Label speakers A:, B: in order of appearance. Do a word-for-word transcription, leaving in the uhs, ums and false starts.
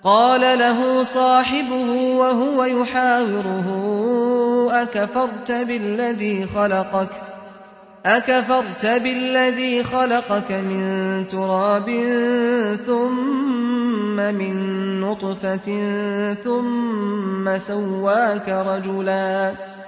A: قال له صاحبه وهو يحاوره أكفرت بالذي خلقك أكفرت بالذي خلقك من تراب ثم من نطفة ثم سواك رجلا